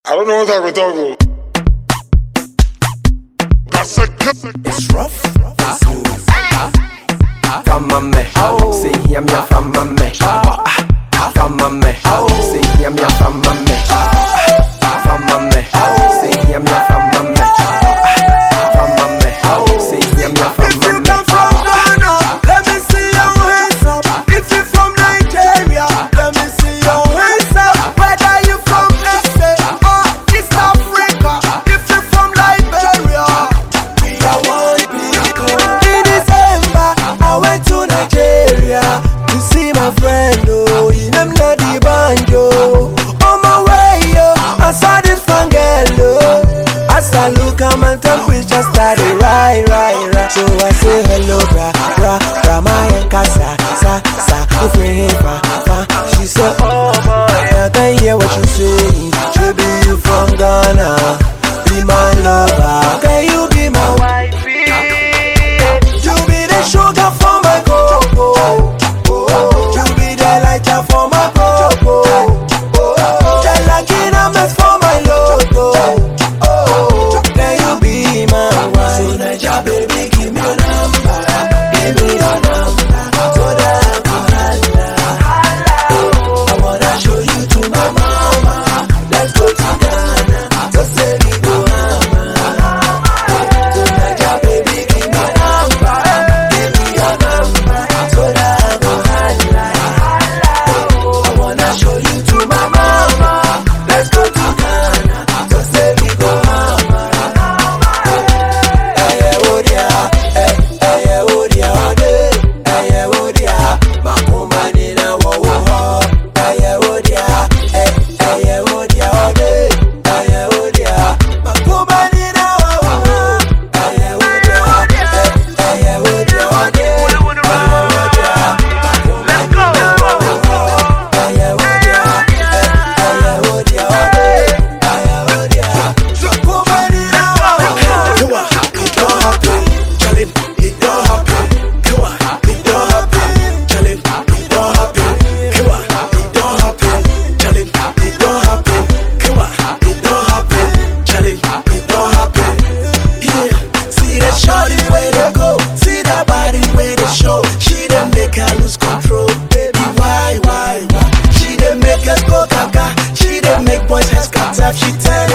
I don't know what I would talk. That's It's rough, it's smooth. Famame, say yam ya famame. Famame, say yam ya famame. Famame, say yam ya famame. Famame, say yam ya famame. If you come from Ghana, let me see your hands up. If you from Nigeria, let me see your hands up. Whether you from SA or East Africa, if you from Liberia, we are one people. In December, I went to Nigeria to see my friend. Oh, in them the banjo. On my way, yo, I saw this fun girl. Oh, as I look, I'm and temperature started right. So I say hello, bra, my casa, sa, fa. She said, oh boy, I can hear what you say. Should be you from Ghana, be my lover. Can you be my wifey? You be the sugar for my cocoa. You be the lighter for my cocoa. The lucky numbers for my logo. Can you be my wife? So Naija baby, give me your number. Give me your number. So that I can holla. I wanna show you to my mama. Let's go to Ghana. So say we go mama. So Naija baby, give me your number. Give me your number. So that I can holla. I wanna show you to my mama. Let's go to Ghana. So say we go mama. She